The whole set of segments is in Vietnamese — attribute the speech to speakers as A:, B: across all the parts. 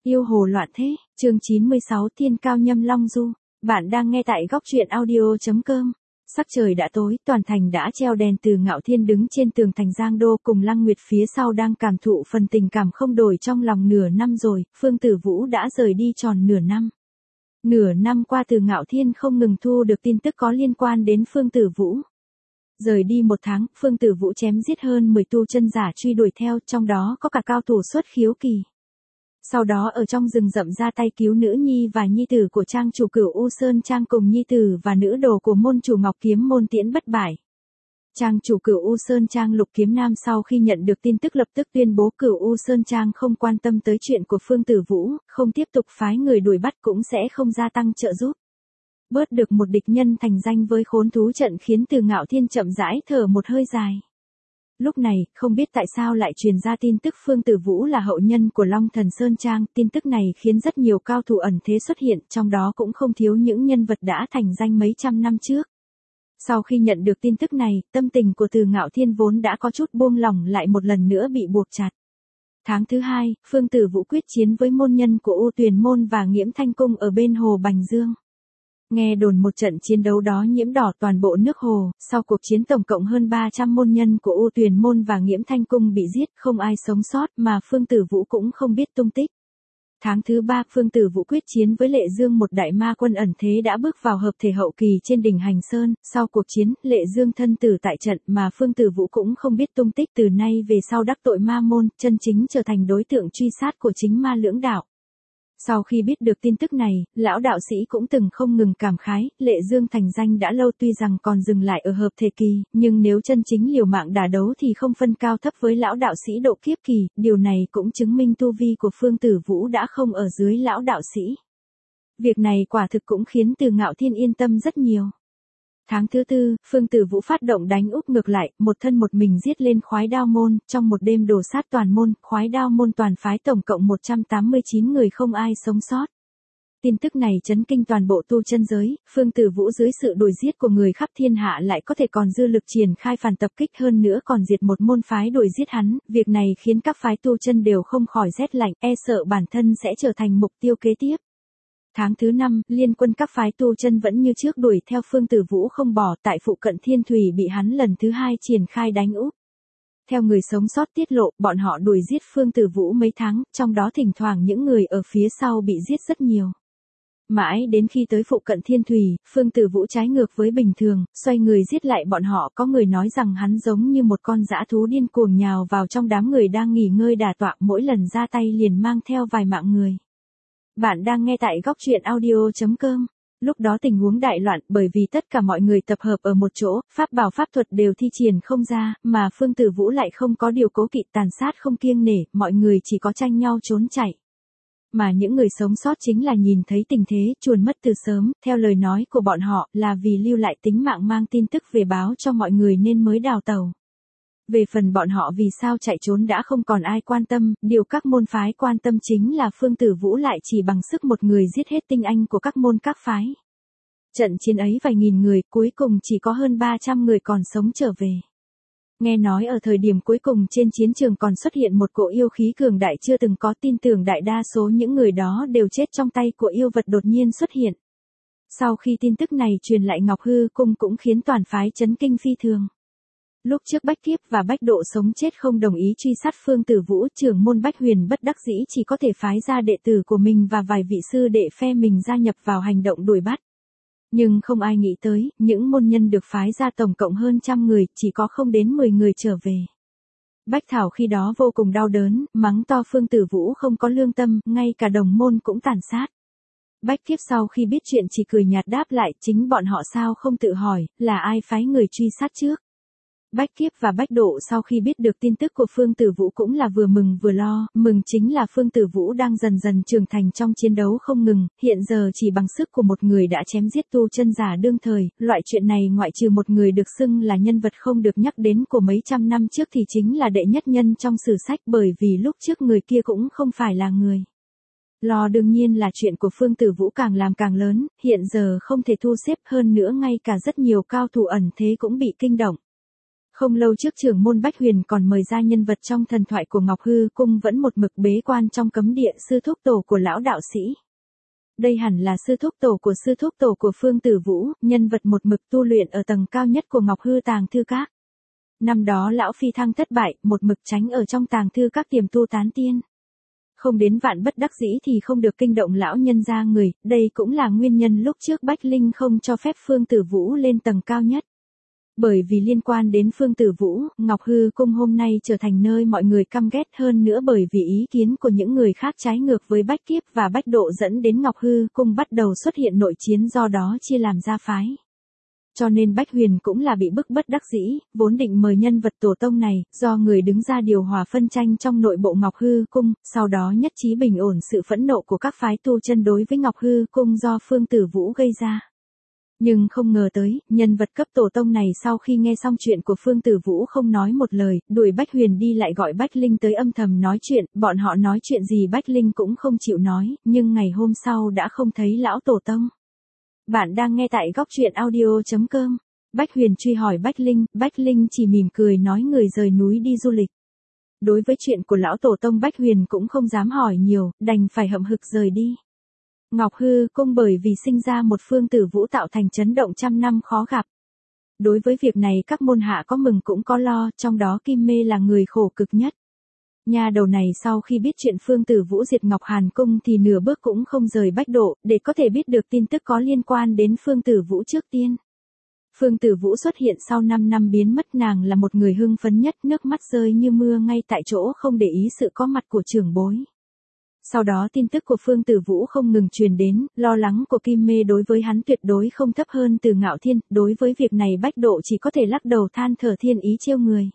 A: Yêu hồ loạn thế, chương 96 Thiên cao nhâm long du. Bạn đang nghe tại góc truyện audio.com. Sắc trời đã tối, toàn thành đã treo đèn từ Ngạo Thiên đứng trên tường thành Giang Đô cùng Lăng Nguyệt phía sau đang cảm thụ phần tình cảm không đổi trong lòng nửa năm rồi, Phương Tử Vũ đã rời đi tròn nửa năm. Nửa năm qua từ Ngạo Thiên không ngừng thu được tin tức có liên quan đến Phương Tử Vũ. Rời đi một tháng, Phương Tử Vũ chém giết hơn 10 tu chân giả truy đuổi theo, trong đó có cả cao thủ xuất khiếu kỳ. Sau đó ở trong rừng rậm ra tay cứu nữ nhi và nhi tử của trang chủ Cửu U Sơn Trang cùng nhi tử và nữ đồ của môn chủ Ngọc Kiếm môn Tiễn Bất Bại. Trang chủ Cửu U Sơn Trang Lục Kiếm Nam sau khi nhận được tin tức lập tức tuyên bố Cửu U Sơn Trang không quan tâm tới chuyện của Phương Tử Vũ, không tiếp tục phái người đuổi bắt cũng sẽ không gia tăng trợ giúp. Bớt được một địch nhân thành danh với khốn thú trận khiến Từ Ngạo Thiên chậm rãi thở một hơi dài. Lúc này, không biết tại sao lại truyền ra tin tức Phương Tử Vũ là hậu nhân của Long Thần Sơn Trang, tin tức này khiến rất nhiều cao thủ ẩn thế xuất hiện, trong đó cũng không thiếu những nhân vật đã thành danh mấy trăm năm trước. Sau khi nhận được tin tức này, tâm tình của Từ Ngạo Thiên vốn đã có chút buông lỏng lại một lần nữa bị buộc chặt. Tháng thứ 2, Phương Tử Vũ quyết chiến với môn nhân của U Tuyền môn và Nghiễm Thanh cung ở bên hồ Bành Dương. Nghe đồn một trận chiến đấu đó nhiễm đỏ toàn bộ nước hồ, sau cuộc chiến tổng cộng hơn 300 môn nhân của U Tuyền môn và Nghiễm Thanh cung bị giết, không ai sống sót mà Phương Tử Vũ cũng không biết tung tích. Tháng thứ 3, Phương Tử Vũ quyết chiến với Lệ Dương, một đại ma quân ẩn thế đã bước vào hợp thể hậu kỳ trên đỉnh Hành Sơn, sau cuộc chiến, Lệ Dương thân tử tại trận mà Phương Tử Vũ cũng không biết tung tích, từ nay về sau đắc tội ma môn, chân chính trở thành đối tượng truy sát của chính ma lưỡng đạo. Sau khi biết được tin tức này, lão đạo sĩ cũng từng không ngừng cảm khái, Lệ Dương thành danh đã lâu tuy rằng còn dừng lại ở hợp thể kỳ, nhưng nếu chân chính liều mạng đả đấu thì không phân cao thấp với lão đạo sĩ độ kiếp kỳ, điều này cũng chứng minh tu vi của Phương Tử Vũ đã không ở dưới lão đạo sĩ. Việc này quả thực cũng khiến Từ Ngạo Thiên yên tâm rất nhiều. Tháng thứ 4, Phương Tử Vũ phát động đánh úp ngược lại, một thân một mình giết lên Khoái Đao môn, trong một đêm đổ sát toàn môn, Khoái Đao môn toàn phái tổng cộng 189 người không ai sống sót. Tin tức này chấn kinh toàn bộ tu chân giới, Phương Tử Vũ dưới sự đuổi giết của người khắp thiên hạ lại có thể còn dư lực triển khai phản tập kích, hơn nữa còn diệt một môn phái đuổi giết hắn, việc này khiến các phái tu chân đều không khỏi rét lạnh, e sợ bản thân sẽ trở thành mục tiêu kế tiếp. Tháng thứ 5, liên quân các phái tu chân vẫn như trước đuổi theo Phương Tử Vũ không bỏ, tại phụ cận Thiên Thủy bị hắn lần thứ 2 triển khai đánh úp. Theo người sống sót tiết lộ, bọn họ đuổi giết Phương Tử Vũ mấy tháng, trong đó thỉnh thoảng những người ở phía sau bị giết rất nhiều. Mãi đến khi tới phụ cận Thiên Thủy, Phương Tử Vũ trái ngược với bình thường, xoay người giết lại bọn họ, có người nói rằng hắn giống như một con dã thú điên cuồng nhào vào trong đám người đang nghỉ ngơi đả tọa, mỗi lần ra tay liền mang theo vài mạng người. Bạn đang nghe tại góc truyện audio.com. Lúc đó tình huống đại loạn, bởi vì tất cả mọi người tập hợp ở một chỗ, pháp bảo pháp thuật đều thi triển không ra, mà Phương Tử Vũ lại không có điều cố kỵ, tàn sát không kiêng nể, mọi người chỉ có tranh nhau trốn chạy. Mà những người sống sót chính là nhìn thấy tình thế, chuồn mất từ sớm, theo lời nói của bọn họ, là vì lưu lại tính mạng mang tin tức về báo cho mọi người nên mới đào tẩu. Về phần bọn họ vì sao chạy trốn đã không còn ai quan tâm, điều các môn phái quan tâm chính là Phương Tử Vũ lại chỉ bằng sức một người giết hết tinh anh của các môn các phái. Trận chiến ấy vài nghìn người, cuối cùng chỉ có hơn 300 người còn sống trở về. Nghe nói ở thời điểm cuối cùng trên chiến trường còn xuất hiện một cỗ yêu khí cường đại chưa từng có, tin tưởng đại đa số những người đó đều chết trong tay của yêu vật đột nhiên xuất hiện. Sau khi tin tức này truyền lại Ngọc Hư cung cũng khiến toàn phái chấn kinh phi thường. Lúc trước Bách Kiếp và Bách Độ sống chết không đồng ý truy sát Phương Tử Vũ, trưởng môn Bách Huyền bất đắc dĩ chỉ có thể phái ra đệ tử của mình và vài vị sư đệ phe mình gia nhập vào hành động đuổi bắt. Nhưng không ai nghĩ tới, những môn nhân được phái ra tổng cộng hơn trăm người, chỉ có không đến 10 người trở về. Bách Thảo khi đó vô cùng đau đớn, mắng to Phương Tử Vũ không có lương tâm, ngay cả đồng môn cũng tàn sát. Bách Kiếp sau khi biết chuyện chỉ cười nhạt đáp lại, chính bọn họ sao không tự hỏi, là ai phái người truy sát trước. Bách Kiếp và Bách Độ sau khi biết được tin tức của Phương Tử Vũ cũng là vừa mừng vừa lo, mừng chính là Phương Tử Vũ đang dần dần trưởng thành trong chiến đấu không ngừng, hiện giờ chỉ bằng sức của một người đã chém giết tu chân giả đương thời, loại chuyện này ngoại trừ một người được xưng là nhân vật không được nhắc đến của mấy trăm năm trước thì chính là đệ nhất nhân trong sử sách, bởi vì lúc trước người kia cũng không phải là người. Lo đương nhiên là chuyện của Phương Tử Vũ càng làm càng lớn, hiện giờ không thể thu xếp, hơn nữa ngay cả rất nhiều cao thủ ẩn thế cũng bị kinh động. Không lâu trước trưởng môn Bách Huyền còn mời ra nhân vật trong thần thoại của Ngọc Hư Cung vẫn một mực bế quan trong cấm địa, sư thúc tổ của lão đạo sĩ. Đây hẳn là sư thúc tổ của Phương Tử Vũ, nhân vật một mực tu luyện ở tầng cao nhất của Ngọc Hư Tàng Thư Các. Năm đó lão phi thăng thất bại, một mực tránh ở trong Tàng Thư Các tiềm tu tán tiên. Không đến vạn bất đắc dĩ thì không được kinh động lão nhân gia người, đây cũng là nguyên nhân lúc trước Bách Linh không cho phép Phương Tử Vũ lên tầng cao nhất. Bởi vì liên quan đến Phương Tử Vũ, Ngọc Hư Cung hôm nay trở thành nơi mọi người căm ghét, hơn nữa bởi vì ý kiến của những người khác trái ngược với Bách Kiếp và Bách Độ dẫn đến Ngọc Hư Cung bắt đầu xuất hiện nội chiến, do đó chia làm gia phái. Cho nên Bách Huyền cũng là bị bức bất đắc dĩ, vốn định mời nhân vật tổ tông này, do người đứng ra điều hòa phân tranh trong nội bộ Ngọc Hư Cung, sau đó nhất trí bình ổn sự phẫn nộ của các phái tu chân đối với Ngọc Hư Cung do Phương Tử Vũ gây ra. Nhưng không ngờ tới, nhân vật cấp tổ tông này sau khi nghe xong chuyện của Phương Tử Vũ không nói một lời, đuổi Bách Huyền đi, lại gọi Bách Linh tới âm thầm nói chuyện, bọn họ nói chuyện gì Bách Linh cũng không chịu nói, nhưng ngày hôm sau đã không thấy lão tổ tông. Bạn đang nghe tại góc truyện audio.com. Bách Huyền truy hỏi Bách Linh chỉ mỉm cười nói người rời núi đi du lịch. Đối với chuyện của lão tổ tông Bách Huyền cũng không dám hỏi nhiều, đành phải hậm hực rời đi. Ngọc Hư Cung bởi vì sinh ra một Phương Tử Vũ tạo thành chấn động trăm năm khó gặp. Đối với việc này các môn hạ có mừng cũng có lo, trong đó Kim Mê là người khổ cực nhất. Nhà đầu này sau khi biết chuyện Phương Tử Vũ diệt Ngọc Hàn Cung thì nửa bước cũng không rời Bách Độ, để có thể biết được tin tức có liên quan đến Phương Tử Vũ trước tiên. Phương Tử Vũ xuất hiện sau 5 năm biến mất, nàng là một người hưng phấn nhất, nước mắt rơi như mưa ngay tại chỗ, không để ý sự có mặt của trưởng bối. Sau đó tin tức của Phương Tử Vũ không ngừng truyền đến, lo lắng của Kim Mê đối với hắn tuyệt đối không thấp hơn Từ Ngạo Thiên, đối với việc này Bách Độ chỉ có thể lắc đầu than thở, thiên ý trêu người.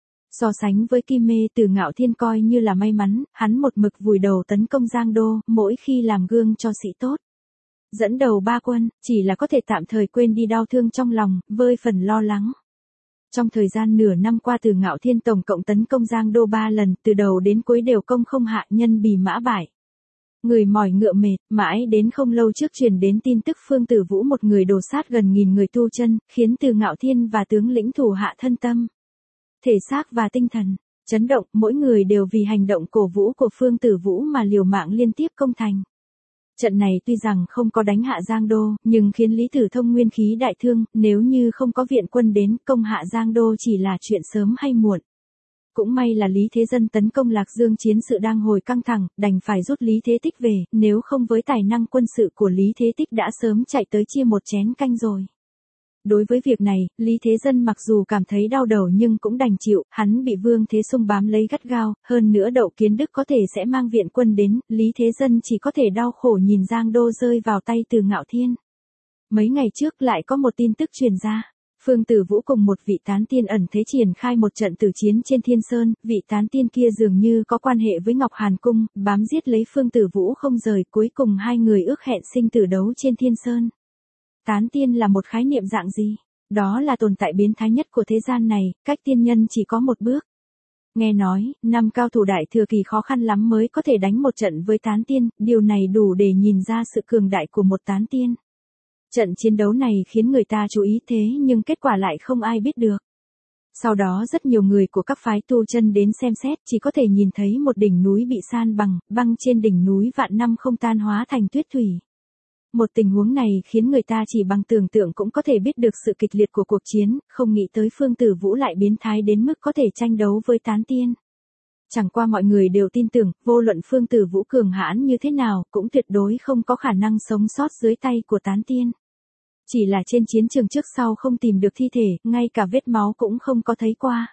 A: So sánh với Kim Mê, Từ Ngạo Thiên coi như là may mắn, hắn một mực vùi đầu tấn công Giang Đô, mỗi khi làm gương cho sĩ tốt. Dẫn đầu ba quân, chỉ là có thể tạm thời quên đi đau thương trong lòng, vơi phần lo lắng. Trong thời gian nửa năm qua Từ Ngạo Thiên tổng cộng tấn công Giang Đô 3 lần, từ đầu đến cuối đều công không hạ, nhân bì mã bại. Người mỏi ngựa mệt, mãi đến không lâu trước truyền đến tin tức Phương Tử Vũ một người đồ sát gần 1000 người tu chân, khiến Từ Ngạo Thiên và tướng lĩnh thủ hạ thân tâm, thể xác và tinh thần chấn động, mỗi người đều vì hành động cổ vũ của Phương Tử Vũ mà liều mạng liên tiếp công thành. Trận này tuy rằng không có đánh hạ Giang Đô, nhưng khiến Lý Tử Thông nguyên khí đại thương, nếu như không có viện quân đến, công hạ Giang Đô chỉ là chuyện sớm hay muộn. Cũng may là Lý Thế Dân tấn công Lạc Dương, chiến sự đang hồi căng thẳng, đành phải rút Lý Thế Tích về, nếu không với tài năng quân sự của Lý Thế Tích đã sớm chạy tới chia một chén canh rồi. Đối với việc này, Lý Thế Dân mặc dù cảm thấy đau đầu nhưng cũng đành chịu, hắn bị Vương Thế Sung bám lấy gắt gao, hơn nữa Đậu Kiến Đức có thể sẽ mang viện quân đến, Lý Thế Dân chỉ có thể đau khổ nhìn Giang Đô rơi vào tay Từ Ngạo Thiên. Mấy ngày trước lại có một tin tức truyền ra, Phương Tử Vũ cùng một vị tán tiên ẩn thế triển khai một trận tử chiến trên Thiên Sơn, vị tán tiên kia dường như có quan hệ với Ngọc Hàn Cung, bám giết lấy Phương Tử Vũ không rời, cuối cùng hai người ước hẹn sinh tử đấu trên Thiên Sơn. Tán tiên là một khái niệm dạng gì? Đó là tồn tại biến thái nhất của thế gian này, cách tiên nhân chỉ có một bước. Nghe nói, 5 cao thủ đại thừa kỳ khó khăn lắm mới có thể đánh một trận với tán tiên, điều này đủ để nhìn ra sự cường đại của một tán tiên. Trận chiến đấu này khiến người ta chú ý thế nhưng kết quả lại không ai biết được. Sau đó rất nhiều người của các phái tu chân đến xem xét, chỉ có thể nhìn thấy một đỉnh núi bị san bằng, băng trên đỉnh núi vạn năm không tan hóa thành tuyết thủy. Một tình huống này khiến người ta chỉ bằng tưởng tượng cũng có thể biết được sự kịch liệt của cuộc chiến, không nghĩ tới Phương Tử Vũ lại biến thái đến mức có thể tranh đấu với tán tiên. Chẳng qua mọi người đều tin tưởng, vô luận Phương Tử Vũ cường hãn như thế nào, cũng tuyệt đối không có khả năng sống sót dưới tay của tán tiên. Chỉ là trên chiến trường trước sau không tìm được thi thể, ngay cả vết máu cũng không có thấy qua.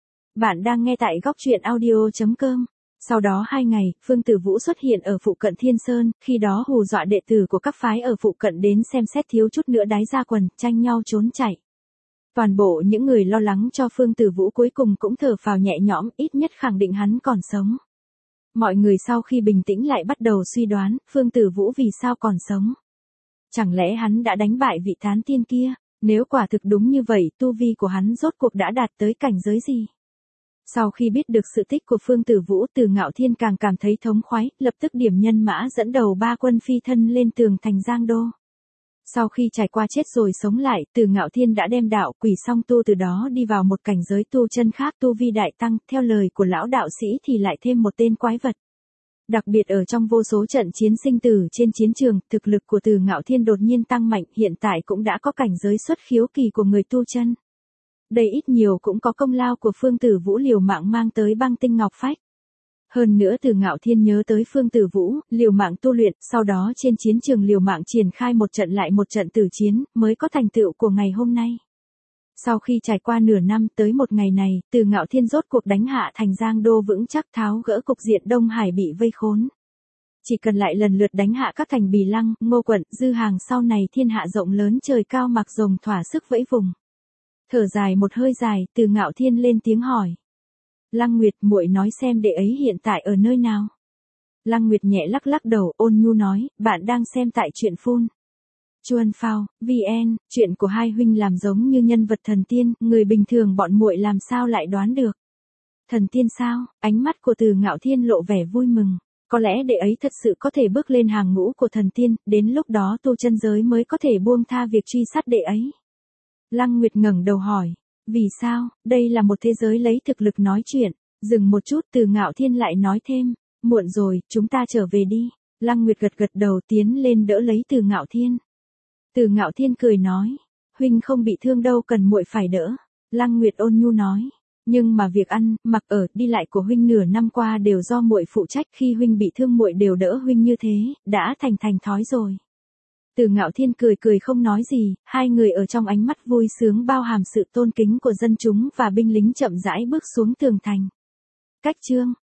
A: Bạn đang nghe tại góc truyện audio.com. Sau đó 2 ngày, Phương Tử Vũ xuất hiện ở phụ cận Thiên Sơn, khi đó hù dọa đệ tử của các phái ở phụ cận đến xem xét thiếu chút nữa đái ra quần, tranh nhau trốn chạy. Toàn bộ những người lo lắng cho Phương Tử Vũ cuối cùng cũng thở phào nhẹ nhõm, ít nhất khẳng định hắn còn sống. Mọi người sau khi bình tĩnh lại bắt đầu suy đoán, Phương Tử Vũ vì sao còn sống. Chẳng lẽ hắn đã đánh bại vị tán tiên kia? Nếu quả thực đúng như vậy, tu vi của hắn rốt cuộc đã đạt tới cảnh giới gì? Sau khi biết được sự tích của Phương Tử Vũ, Từ Ngạo Thiên càng cảm thấy thống khoái, lập tức điểm nhân mã dẫn đầu 3 quân phi thân lên tường thành Giang Đô. Sau khi trải qua chết rồi sống lại, Từ Ngạo Thiên đã đem đạo quỷ song tu từ đó đi vào một cảnh giới tu chân khác, tu vi đại tăng, theo lời của lão đạo sĩ thì lại thêm một tên quái vật. Đặc biệt ở trong vô số trận chiến sinh tử trên chiến trường, thực lực của Từ Ngạo Thiên đột nhiên tăng mạnh, hiện tại cũng đã có cảnh giới xuất khiếu kỳ của người tu chân. Đây ít nhiều cũng có công lao của Phương Tử Vũ liều mạng mang tới băng tinh ngọc phách. Hơn nữa Từ Ngạo Thiên nhớ tới Phương Tử Vũ, liều mạng tu luyện, sau đó trên chiến trường liều mạng triển khai một trận lại một trận tử chiến, mới có thành tựu của ngày hôm nay. Sau khi trải qua nửa năm tới một ngày này, Từ Ngạo Thiên rốt cuộc đánh hạ thành Giang Đô vững chắc, tháo gỡ cục diện Đông Hải bị vây khốn. Chỉ cần lại lần lượt đánh hạ các thành Bì Lăng, Ngô Quận, Dư Hàng, sau này thiên hạ rộng lớn trời cao mặc rồng thỏa sức vẫy vùng. Thở dài một hơi dài, Từ Ngạo Thiên lên tiếng hỏi. Lăng Nguyệt, muội nói xem đệ ấy hiện tại ở nơi nào? Lăng Nguyệt nhẹ lắc lắc đầu, ôn nhu nói, bạn đang xem tại truyện phun. Chuan Phao, VN, chuyện của hai huynh làm giống như nhân vật thần tiên, người bình thường bọn muội làm sao lại đoán được. Thần tiên sao? Ánh mắt của Từ Ngạo Thiên lộ vẻ vui mừng. Có lẽ đệ ấy thật sự có thể bước lên hàng ngũ của thần tiên, đến lúc đó tu chân giới mới có thể buông tha việc truy sát đệ ấy. Lăng Nguyệt ngẩng đầu hỏi, vì sao? Đây là một thế giới lấy thực lực nói chuyện. Dừng một chút, Từ Ngạo Thiên lại nói thêm, muộn rồi, chúng ta trở về đi. Lăng Nguyệt gật gật đầu tiến lên đỡ lấy Từ Ngạo Thiên. Từ Ngạo Thiên cười nói, huynh không bị thương đâu cần muội phải đỡ. Lăng Nguyệt ôn nhu nói, nhưng mà việc ăn, mặc ở, đi lại của huynh nửa năm qua đều do muội phụ trách, khi huynh bị thương muội đều đỡ huynh như thế, đã thành thói rồi. Từ Ngạo Thiên cười cười không nói gì, hai người ở trong ánh mắt vui sướng bao hàm sự tôn kính của dân chúng và binh lính chậm rãi bước xuống tường thành. Cách chương